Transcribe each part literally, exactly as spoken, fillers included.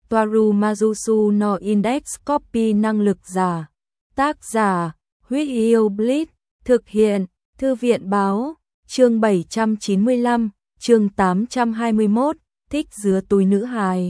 Toaru Majusu no Index Copy năng lực giả. Tác giả, Huyết Yêu Blitz, thực hiện, Thư viện báo, chương bảy trăm chín mươi lăm, chương tám trăm hai mươi mốt, thích dứa túi nữ hài.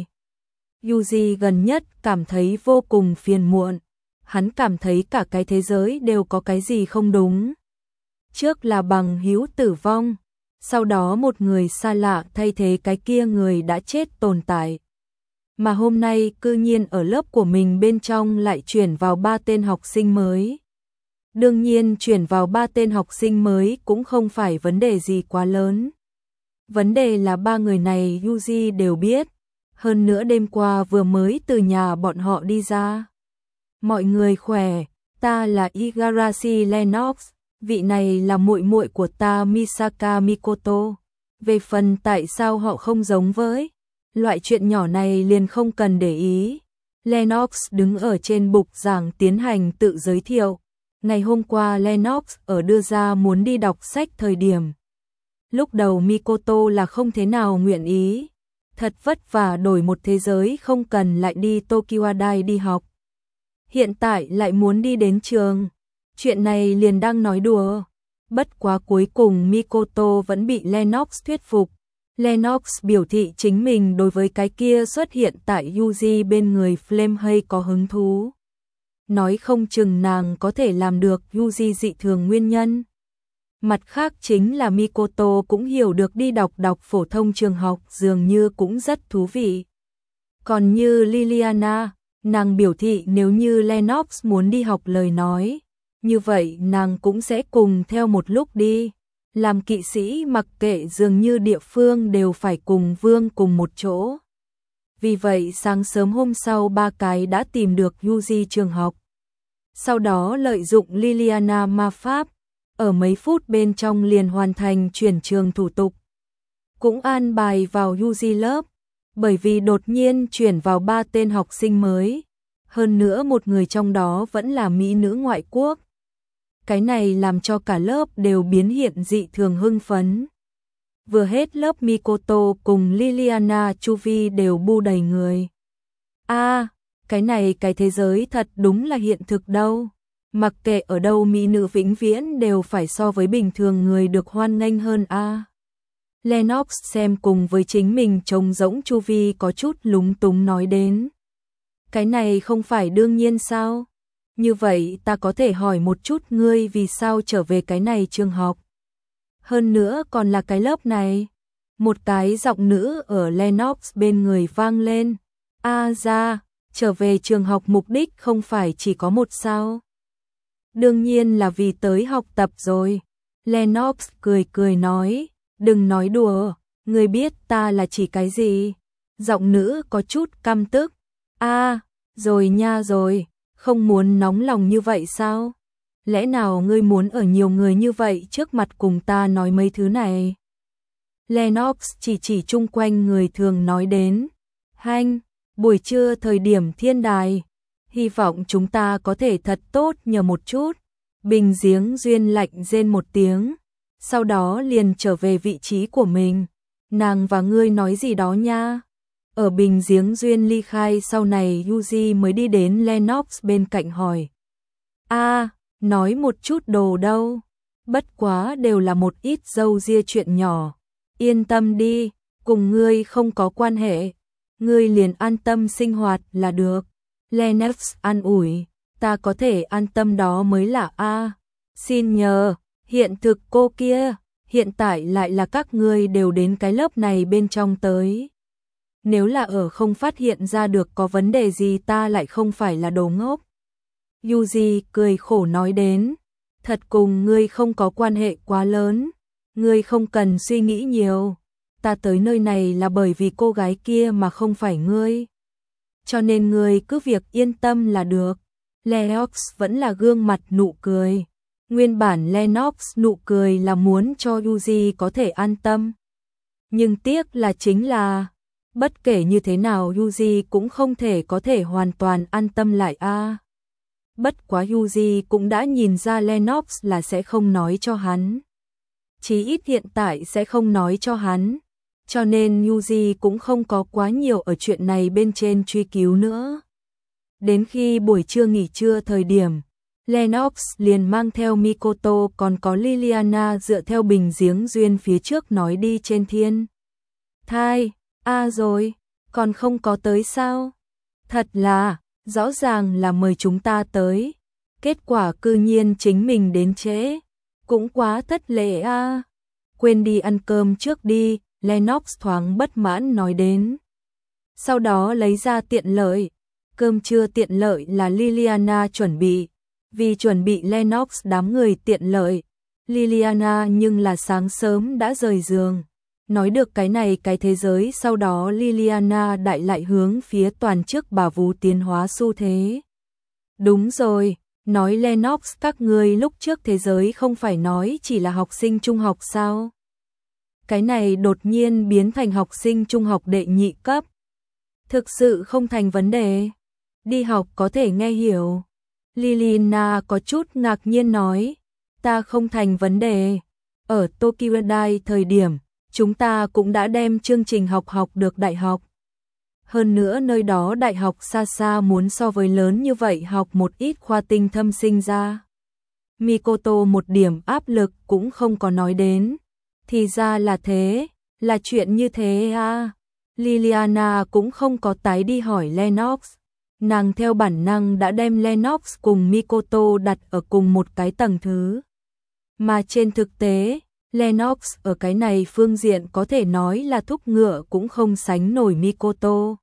Yuji gần nhất cảm thấy vô cùng phiền muộn, hắn cảm thấy cả cái thế giới đều có cái gì không đúng. Trước là bằng hữu tử vong, sau đó một người xa lạ thay thế cái kia người đã chết tồn tại. Mà hôm nay cư nhiên ở lớp của mình bên trong lại chuyển vào ba tên học sinh mới. Đương nhiên chuyển vào ba tên học sinh mới cũng không phải vấn đề gì quá lớn. Vấn đề là ba người này Yuji đều biết, hơn nữa đêm qua vừa mới từ nhà bọn họ đi ra. Mọi người khỏe, ta là Igarashi Lennox, vị này là muội muội của ta Misaka Mikoto. Về phần tại sao họ không giống với loại chuyện nhỏ này liền không cần để ý. Lennox đứng ở trên bục giảng tiến hành tự giới thiệu. Ngày hôm qua Lennox ở đưa ra muốn đi đọc sách thời điểm. Lúc đầu Mikoto là không thế nào nguyện ý. Thật vất vả đổi một thế giới không cần lại đi Tokiwadai đi học. Hiện tại lại muốn đi đến trường. Chuyện này liền đang nói đùa. Bất quá cuối cùng Mikoto vẫn bị Lennox thuyết phục. Lennox biểu thị chính mình đối với cái kia xuất hiện tại Yuji bên người Flame hay có hứng thú. Nói không chừng nàng có thể làm được Yuji dị thường nguyên nhân. Mặt khác chính là Mikoto cũng hiểu được đi đọc đọc phổ thông trường học dường như cũng rất thú vị. Còn như Liliana, nàng biểu thị nếu như Lennox muốn đi học lời nói, như vậy nàng cũng sẽ cùng theo một lúc đi. Làm kỵ sĩ mặc kệ dường như địa phương đều phải cùng vương cùng một chỗ. Vì vậy sáng sớm hôm sau ba cái đã tìm được Yuji trường học. Sau đó lợi dụng Liliana ma pháp, ở mấy phút bên trong liền hoàn thành chuyển trường thủ tục. Cũng an bài vào Yuji lớp, bởi vì đột nhiên chuyển vào ba tên học sinh mới. Hơn nữa một người trong đó vẫn là mỹ nữ ngoại quốc. Cái này làm cho cả lớp đều biến hiện dị thường hưng phấn. Vừa hết lớp Mikoto cùng Liliana chu vi đều bu đầy người. A, à, cái này cái thế giới thật đúng là hiện thực đâu. Mặc kệ ở đâu mỹ nữ vĩnh viễn đều phải so với bình thường người được hoan nghênh hơn a. À. Lennox xem cùng với chính mình trông rỗng chu vi có chút lúng túng nói đến. Cái này không phải đương nhiên sao? Như vậy ta có thể hỏi một chút ngươi vì sao trở về cái này trường học. Hơn nữa còn là cái lớp này. Một cái giọng nữ ở Lennox bên người vang lên. A ra, trở về trường học mục đích không phải chỉ có một sao. Đương nhiên là vì tới học tập rồi. Lennox cười cười nói, đừng nói đùa, ngươi biết ta là chỉ cái gì. Giọng nữ có chút căm tức. A, rồi nha rồi. Không muốn nóng lòng như vậy sao? Lẽ nào ngươi muốn ở nhiều người như vậy trước mặt cùng ta nói mấy thứ này? Lennox chỉ chỉ chung quanh người thường nói đến. Hanh, buổi trưa thời điểm thiên đài. Hy vọng chúng ta có thể thật tốt nhờ một chút. Bình giếng duyên lạnh rên một tiếng. Sau đó liền trở về vị trí của mình. Nàng và ngươi nói gì đó nha. Ở bình giếng duyên ly khai sau này Yuji mới đi đến Lennox bên cạnh hỏi. A, à, nói một chút đồ đâu. Bất quá đều là một ít dâu ria chuyện nhỏ. Yên tâm đi, cùng ngươi không có quan hệ. Ngươi liền an tâm sinh hoạt là được. Lennox an ủi, ta có thể an tâm đó mới là A. À, xin nhờ, hiện thực cô kia, hiện tại lại là các ngươi đều đến cái lớp này bên trong tới. Nếu là ở không phát hiện ra được có vấn đề gì ta lại không phải là đồ ngốc. Yuji cười khổ nói đến, thật cùng ngươi không có quan hệ quá lớn, ngươi không cần suy nghĩ nhiều, ta tới nơi này là bởi vì cô gái kia mà không phải ngươi. Cho nên ngươi cứ việc yên tâm là được. Lennox vẫn là gương mặt nụ cười. Nguyên bản Lennox nụ cười là muốn cho Yuji có thể an tâm. Nhưng tiếc là chính là bất kể như thế nào Yuji cũng không thể có thể hoàn toàn an tâm lại a. À, bất quá Yuji cũng đã nhìn ra Lennox là sẽ không nói cho hắn. Chí ít hiện tại sẽ không nói cho hắn. cho nên Yuji cũng không có quá nhiều ở chuyện này bên trên truy cứu nữa. Đến khi buổi trưa nghỉ trưa thời điểm, Lennox liền mang theo Mikoto còn có Liliana dựa theo bình giếng duyên phía trước nói đi trên thiên thai. À rồi, còn không có tới sao? Thật là, rõ ràng là mời chúng ta tới. Kết quả cư nhiên chính mình đến trễ. Cũng quá thất lễ a. À. Quên đi ăn cơm trước đi, Lennox thoáng bất mãn nói đến. Sau đó lấy ra tiện lợi. Cơm trưa tiện lợi là Liliana chuẩn bị. Vì chuẩn bị Lennox đám người tiện lợi, Liliana nhưng là sáng sớm đã rời giường. Nói được cái này cái thế giới, sau đó Liliana đại lại hướng phía toàn trước bà vú tiến hóa xu thế. Đúng rồi, nói Lennox các ngươi lúc trước thế giới không phải nói chỉ là học sinh trung học sao? Cái này đột nhiên biến thành học sinh trung học đệ nhị cấp. Thực sự không thành vấn đề. Đi học có thể nghe hiểu. Liliana có chút ngạc nhiên nói, ta không thành vấn đề. Ở Tokyo Dai thời điểm, chúng ta cũng đã đem chương trình học học được đại học. Hơn nữa nơi đó đại học xa xa muốn so với lớn như vậy học một ít khoa tinh thâm sinh ra. Mikoto một điểm áp lực cũng không có nói đến. Thì ra là thế, là chuyện như thế à. Liliana cũng không có tái đi hỏi Lennox. Nàng theo bản năng đã đem Lennox cùng Mikoto đặt ở cùng một cái tầng thứ. Mà trên thực tế, Lennox ở cái này phương diện có thể nói là thúc ngựa cũng không sánh nổi Mikoto.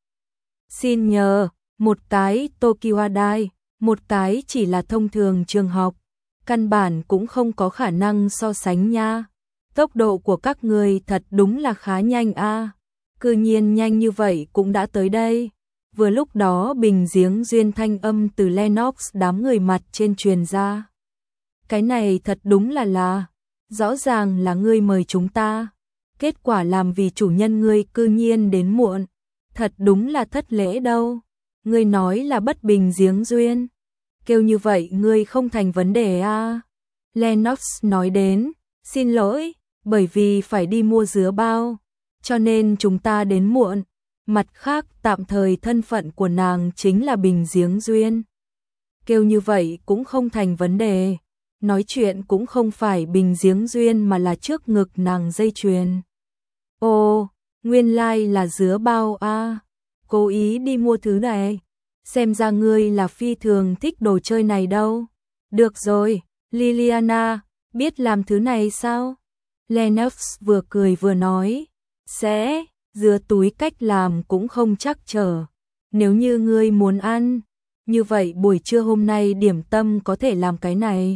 Xin nhờ, một cái Tokyo Dai, một cái chỉ là thông thường trường học, căn bản cũng không có khả năng so sánh nha. Tốc độ của các người thật đúng là khá nhanh a. À. Cư nhiên nhanh như vậy cũng đã tới đây. Vừa lúc đó bình giếng duyên thanh âm từ Lennox đám người mặt trên truyền ra. Cái này thật đúng là là, rõ ràng là ngươi mời chúng ta. Kết quả làm vì chủ nhân ngươi cư nhiên đến muộn. Thật đúng là thất lễ đâu. Ngươi nói là bất bình giếng duyên. Kêu như vậy ngươi không thành vấn đề à. Lennox nói đến, xin lỗi, bởi vì phải đi mua dứa bao, cho nên chúng ta đến muộn. Mặt khác tạm thời thân phận của nàng chính là bình giếng duyên. Kêu như vậy cũng không thành vấn đề. Nói chuyện cũng không phải bình giếng duyên mà là trước ngực nàng dây chuyền. Ồ, nguyên lai like là dứa bao a. À. Cố ý đi mua thứ này. Xem ra ngươi là phi thường thích đồ chơi này đâu. Được rồi, Liliana, biết làm thứ này sao? Lennox vừa cười vừa nói. Sẽ... Dứa túi cách làm cũng không chắc chờ. Nếu như ngươi muốn ăn, như vậy buổi trưa hôm nay điểm tâm có thể làm cái này.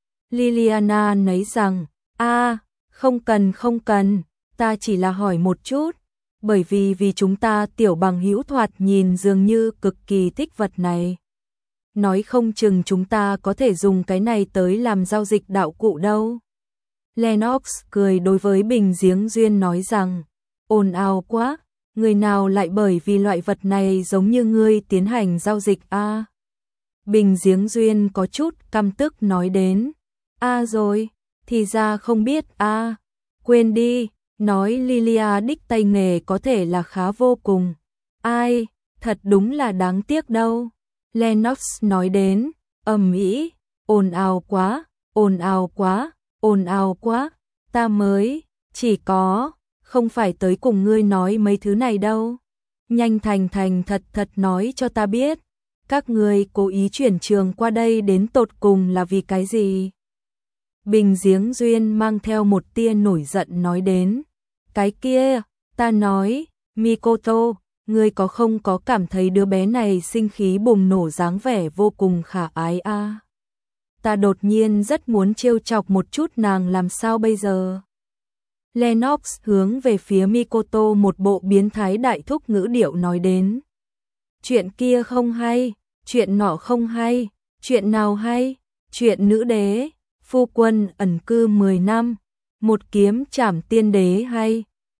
Liliana nói rằng, a, à, không cần không cần, ta chỉ là hỏi một chút, bởi vì vì chúng ta tiểu bằng hữu thoạt nhìn dường như cực kỳ thích vật này. Nói không chừng chúng ta có thể dùng cái này tới làm giao dịch đạo cụ đâu. Lennox cười đối với bình giếng duyên nói rằng, ồn ào quá, người nào lại bởi vì loại vật này giống như ngươi tiến hành giao dịch a? À? Bình giếng duyên có chút căm tức nói đến, a à rồi, thì ra không biết a, à. Quên đi, nói Lilia đích tay nghề có thể là khá vô cùng. Ai, thật đúng là đáng tiếc đâu. Lennox nói đến, ầm ĩ, ồn ào quá, ồn ào quá, ồn ào quá, ta mới, chỉ có... Không phải tới cùng ngươi nói mấy thứ này đâu. Nhanh thành thành thật thật nói cho ta biết. Các ngươi cố ý chuyển trường qua đây đến tột cùng là vì cái gì? Bình giếng duyên mang theo một tia nổi giận nói đến. Cái kia, ta nói, Mikoto, ngươi có không có cảm thấy đứa bé này sinh khí bùng nổ dáng vẻ vô cùng khả ái a? À? Ta đột nhiên rất muốn trêu chọc một chút nàng làm sao bây giờ? Lennox hướng về phía Mikoto một bộ biến thái đại thúc ngữ điệu nói đến. Chuyện kia không hay, chuyện nọ không hay, chuyện nào hay, chuyện nữ đế, phu quân ẩn cư mười năm, một kiếm trảm tiên đế hay,